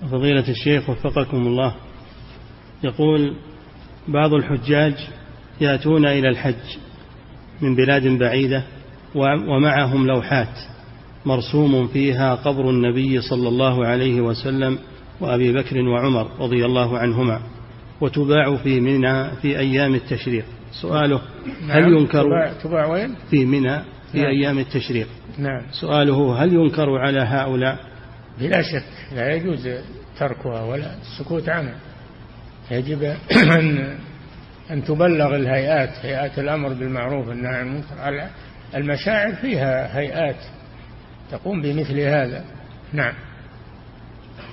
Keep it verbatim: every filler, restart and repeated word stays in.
فضيلة الشيخ وفقكم الله، يقول بعض الحجاج يأتون إلى الحج من بلاد بعيدة ومعهم لوحات مرسوم فيها قبر النبي صلى الله عليه وسلم وأبي بكر وعمر رضي الله عنهما، وتباع في منى في أيام التشريق. سؤاله هل ينكر تباع وين؟ في منى في نعم. أيام التشريق. نعم. سؤاله هل ينكر على هؤلاء؟ بلا شك لا يجوز تركها ولا السكوت عنها، يجب أن أن تبلغ الهيئات، هيئات الأمر بالمعروف والنهي عن المنكر. المشاعر فيها هيئات تقوم بمثل هذا. نعم.